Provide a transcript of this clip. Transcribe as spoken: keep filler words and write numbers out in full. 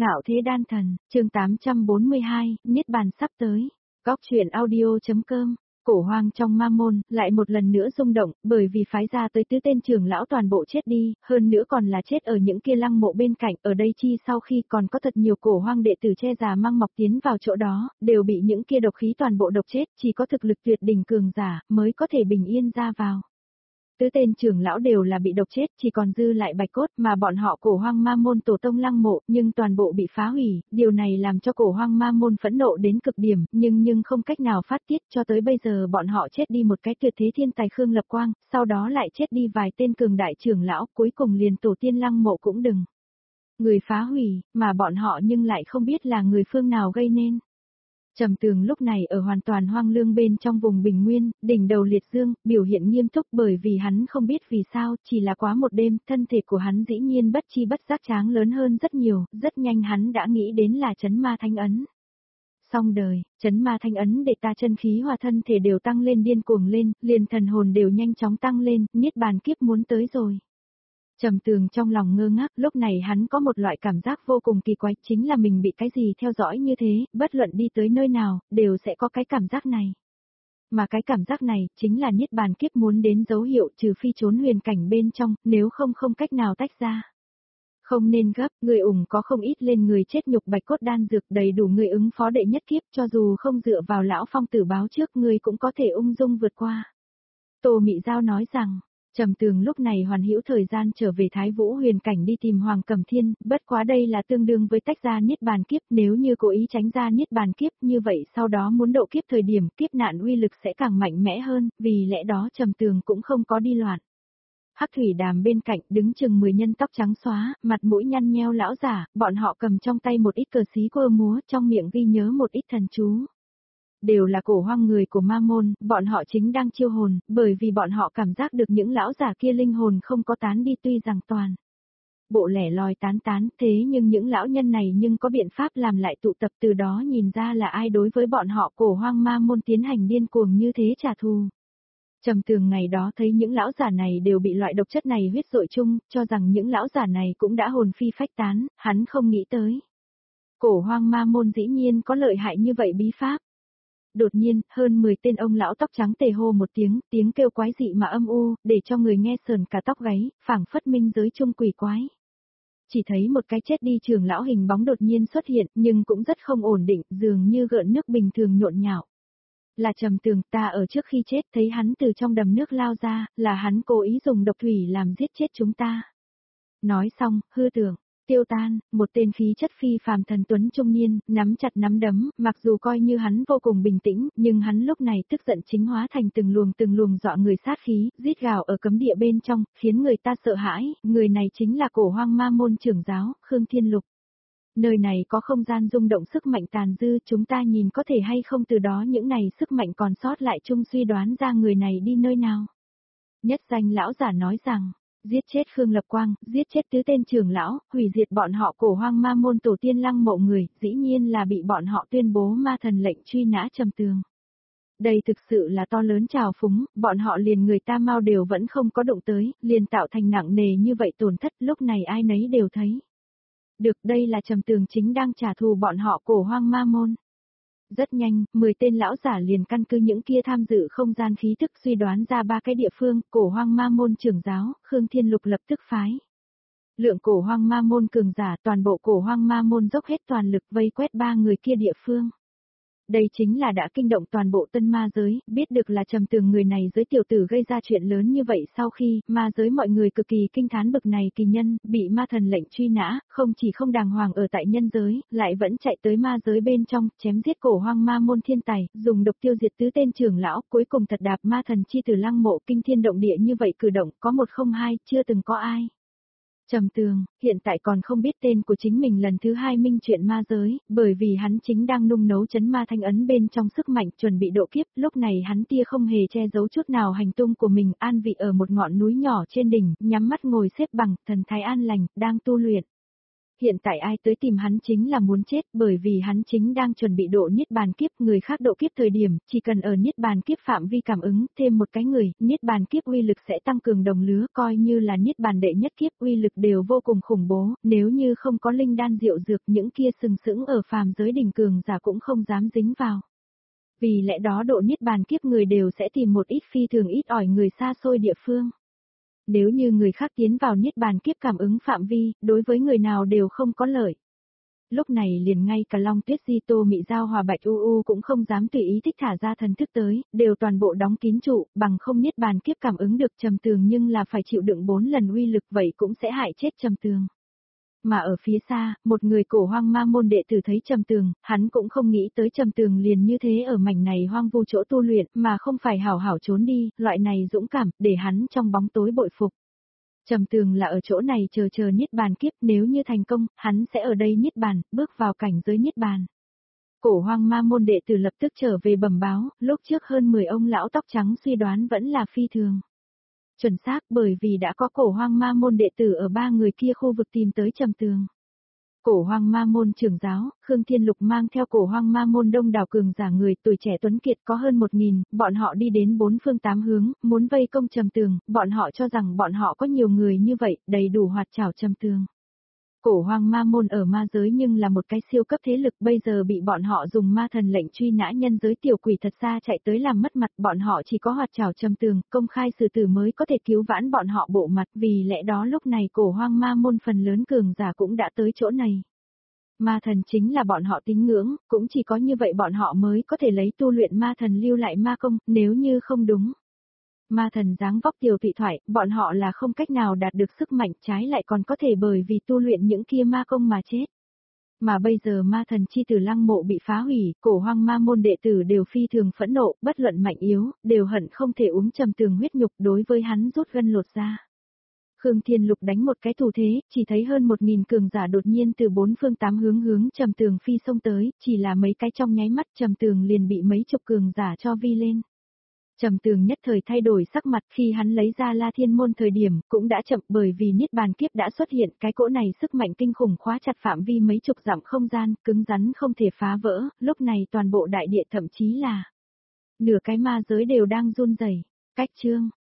Ngạo thế đan thần, chương tám trăm bốn mươi hai, Niết bàn sắp tới. Góc truyện audio.com. Cổ hoang trong ma môn, lại một lần nữa rung động, bởi vì phái ra tới tứ tên trưởng lão toàn bộ chết đi, hơn nữa còn là chết ở những kia lăng mộ bên cạnh, ở đây chi sau khi còn có thật nhiều cổ hoang đệ tử che già mang mọc tiến vào chỗ đó, đều bị những kia độc khí toàn bộ độc chết, chỉ có thực lực tuyệt đỉnh cường giả, mới có thể bình yên ra vào. Tứ tên trưởng lão đều là bị độc chết, chỉ còn dư lại bạch cốt mà bọn họ cổ hoang ma môn tổ tông lăng mộ, nhưng toàn bộ bị phá hủy, điều này làm cho cổ hoang ma môn phẫn nộ đến cực điểm, nhưng nhưng không cách nào phát tiết, cho tới bây giờ bọn họ chết đi một cái tuyệt thế thiên tài Khương Lập Quang, sau đó lại chết đi vài tên cường đại trưởng lão, cuối cùng liền tổ tiên lăng mộ cũng đừng. Người phá hủy, mà bọn họ nhưng lại không biết là người phương nào gây nên. Trầm Tường lúc này ở hoàn toàn hoang lương bên trong vùng Bình Nguyên, đỉnh đầu liệt dương, biểu hiện nghiêm túc bởi vì hắn không biết vì sao, chỉ là quá một đêm, thân thể của hắn dĩ nhiên bất chi bất giác tráng lớn hơn rất nhiều, rất nhanh hắn đã nghĩ đến là chấn ma thanh ấn. Xong đời, chấn ma thanh ấn để ta chân khí hòa thân thể đều tăng lên điên cuồng lên, liền thần hồn đều nhanh chóng tăng lên, niết bàn kiếp muốn tới rồi. Trầm Tường trong lòng ngơ ngác, lúc này hắn có một loại cảm giác vô cùng kỳ quái, chính là mình bị cái gì theo dõi như thế, bất luận đi tới nơi nào, đều sẽ có cái cảm giác này. Mà cái cảm giác này, chính là niết bàn kiếp muốn đến dấu hiệu trừ phi trốn huyền cảnh bên trong, nếu không không cách nào tách ra. Không nên gấp, người ủng có không ít lên người chết nhục bạch cốt đan dược đầy đủ người ứng phó đệ nhất kiếp, cho dù không dựa vào lão phong tử báo trước người cũng có thể ung dung vượt qua. Tô Mị Giao nói rằng, Trầm Tường lúc này hoàn hữu thời gian trở về Thái Vũ huyền cảnh đi tìm Hoàng Cẩm Thiên, bất quá đây là tương đương với tách ra niết bàn kiếp, nếu như cố ý tránh ra niết bàn kiếp như vậy sau đó muốn độ kiếp thời điểm kiếp nạn uy lực sẽ càng mạnh mẽ hơn, vì lẽ đó Trầm Tường cũng không có đi loạn. Hắc Thủy Đàm bên cạnh đứng chừng mười nhân tóc trắng xóa, mặt mũi nhăn nheo lão giả, bọn họ cầm trong tay một ít cờ xí quơ múa, trong miệng ghi nhớ một ít thần chú. Đều là cổ hoang người của ma môn, bọn họ chính đang chiêu hồn, bởi vì bọn họ cảm giác được những lão giả kia linh hồn không có tán đi tuy rằng toàn. Bộ lẻ loi tán tán, thế nhưng những lão nhân này nhưng có biện pháp làm lại tụ tập, từ đó nhìn ra là ai đối với bọn họ cổ hoang ma môn tiến hành điên cuồng như thế trả thù. Trầm Tường ngày đó thấy những lão giả này đều bị loại độc chất này huyết dội chung, cho rằng những lão giả này cũng đã hồn phi phách tán, hắn không nghĩ tới. Cổ hoang ma môn dĩ nhiên có lợi hại như vậy bí pháp. Đột nhiên, hơn mười tên ông lão tóc trắng tề hô một tiếng, tiếng kêu quái dị mà âm u, để cho người nghe sờn cả tóc gáy, phảng phất minh giới chung quỷ quái. Chỉ thấy một cái chết đi trưởng lão hình bóng đột nhiên xuất hiện, nhưng cũng rất không ổn định, dường như gợn nước bình thường nhộn nhạo. Là Trầm Tường, ta ở trước khi chết thấy hắn từ trong đầm nước lao ra, là hắn cố ý dùng độc thủy làm giết chết chúng ta. Nói xong, hư tưởng. Tiêu tan, một tên khí chất phi phàm thần tuấn trung niên, nắm chặt nắm đấm, mặc dù coi như hắn vô cùng bình tĩnh, nhưng hắn lúc này tức giận chính hóa thành từng luồng từng luồng dọa người sát khí, rít gào ở cấm địa bên trong, khiến người ta sợ hãi, người này chính là cổ hoang ma môn trưởng giáo, Khương Thiên Lục. Nơi này có không gian rung động sức mạnh tàn dư, chúng ta nhìn có thể hay không từ đó những này sức mạnh còn sót lại chung suy đoán ra người này đi nơi nào. Nhất danh lão giả nói rằng, giết chết Khương Lập Quang, giết chết tứ tên trưởng lão, hủy diệt bọn họ cổ hoang ma môn tổ tiên lăng mộ người, dĩ nhiên là bị bọn họ tuyên bố ma thần lệnh truy nã Trầm Tường. Đây thực sự là to lớn trào phúng, bọn họ liền người ta mau đều vẫn không có động tới, liền tạo thành nặng nề như vậy tổn thất, lúc này ai nấy đều thấy. Được, đây là Trầm Tường chính đang trả thù bọn họ cổ hoang ma môn. Rất nhanh, mười tên lão giả liền căn cứ những kia tham dự không gian khí thức suy đoán ra ba cái địa phương, cổ hoang ma môn trưởng giáo, Khương Thiên Lục lập tức phái. Lượng cổ hoang ma môn cường giả toàn bộ cổ hoang ma môn dốc hết toàn lực vây quét ba người kia địa phương. Đây chính là đã kinh động toàn bộ tân ma giới, biết được là Trầm Tường người này giới tiểu tử gây ra chuyện lớn như vậy sau khi ma giới mọi người cực kỳ kinh thán bực này kỳ nhân, bị ma thần lệnh truy nã, không chỉ không đàng hoàng ở tại nhân giới, lại vẫn chạy tới ma giới bên trong, chém giết cổ hoang ma môn thiên tài, dùng độc tiêu diệt tứ tên trưởng lão, cuối cùng thật đạp ma thần chi từ lăng mộ kinh thiên động địa như vậy cử động, có một không hai, chưa từng có ai. Trầm Tường, hiện tại còn không biết tên của chính mình lần thứ hai minh chuyện ma giới, bởi vì hắn chính đang nung nấu chấn ma thanh ấn bên trong sức mạnh chuẩn bị độ kiếp, lúc này hắn tia không hề che giấu chút nào hành tung của mình, an vị ở một ngọn núi nhỏ trên đỉnh, nhắm mắt ngồi xếp bằng, thần thái an lành, đang tu luyện. Hiện tại ai tới tìm hắn chính là muốn chết, bởi vì hắn chính đang chuẩn bị độ niết bàn kiếp, người khác độ kiếp thời điểm, chỉ cần ở niết bàn kiếp phạm vi cảm ứng, thêm một cái người, niết bàn kiếp uy lực sẽ tăng cường đồng lứa, coi như là niết bàn đệ nhất kiếp uy lực đều vô cùng khủng bố, nếu như không có linh đan diệu dược, những kia sừng sững ở phàm giới đỉnh cường giả cũng không dám dính vào. Vì lẽ đó độ niết bàn kiếp người đều sẽ tìm một ít phi thường ít ỏi người xa xôi địa phương. Nếu như người khác tiến vào niết bàn kiếp cảm ứng phạm vi, đối với người nào đều không có lợi. Lúc này liền ngay cả Long Tuyết Di Tô Mị Giao Hòa Bạch U U cũng không dám tùy ý thích thả ra thần thức tới, đều toàn bộ đóng kín trụ, bằng không niết bàn kiếp cảm ứng được Trầm Tường nhưng là phải chịu đựng bốn lần uy lực, vậy cũng sẽ hại chết Trầm Tường. Mà ở phía xa, một người cổ hoang ma môn đệ tử thấy Trầm Tường, hắn cũng không nghĩ tới Trầm Tường liền như thế ở mảnh này hoang vu chỗ tu luyện, mà không phải hảo hảo trốn đi, loại này dũng cảm, để hắn trong bóng tối bội phục. Trầm Tường là ở chỗ này chờ chờ niết bàn kiếp, nếu như thành công, hắn sẽ ở đây niết bàn, bước vào cảnh giới niết bàn. Cổ hoang ma môn đệ tử lập tức trở về bẩm báo, lúc trước hơn mười ông lão tóc trắng suy đoán vẫn là phi thường. Chuẩn xác, bởi vì đã có cổ hoang ma môn đệ tử ở ba người kia khu vực tìm tới Trầm Tường. Cổ hoang ma môn trưởng giáo, Khương Thiên Lục mang theo cổ hoang ma môn đông đảo cường giả người tuổi trẻ tuấn kiệt có hơn một nghìn, bọn họ đi đến bốn phương tám hướng, muốn vây công Trầm Tường, bọn họ cho rằng bọn họ có nhiều người như vậy, đầy đủ hoạt trảo Trầm Tường. Cổ hoang ma môn ở ma giới nhưng là một cái siêu cấp thế lực, bây giờ bị bọn họ dùng ma thần lệnh truy nã nhân giới tiểu quỷ thật xa chạy tới làm mất mặt, bọn họ chỉ có hoạt trảo Trầm Tường, công khai xử tử mới có thể cứu vãn bọn họ bộ mặt, vì lẽ đó lúc này cổ hoang ma môn phần lớn cường giả cũng đã tới chỗ này. Ma thần chính là bọn họ tín ngưỡng, cũng chỉ có như vậy bọn họ mới có thể lấy tu luyện ma thần lưu lại ma công, nếu như không đúng. Ma thần dáng vóc tiểu thụy thoại, bọn họ là không cách nào đạt được sức mạnh, trái lại còn có thể bởi vì tu luyện những kia ma công mà chết. Mà bây giờ ma thần chi tử lăng mộ bị phá hủy, cổ hoang ma môn đệ tử đều phi thường phẫn nộ, bất luận mạnh yếu, đều hận không thể uống Trầm Tường huyết nhục, đối với hắn rút gân lột ra. Khương Thiên Lục đánh một cái thủ thế, chỉ thấy hơn một nghìn cường giả đột nhiên từ bốn phương tám hướng hướng Trầm Tường phi xông tới, chỉ là mấy cái trong nháy mắt Trầm Tường liền bị mấy chục cường giả cho vi lên. Trầm Tường nhất thời thay đổi sắc mặt, khi hắn lấy ra La Thiên môn thời điểm, cũng đã chậm, bởi vì niết bàn kiếp đã xuất hiện, cái cỗ này sức mạnh kinh khủng khóa chặt phạm vi mấy chục dặm không gian, cứng rắn không thể phá vỡ, lúc này toàn bộ đại địa thậm chí là nửa cái ma giới đều đang run rẩy. Cách chương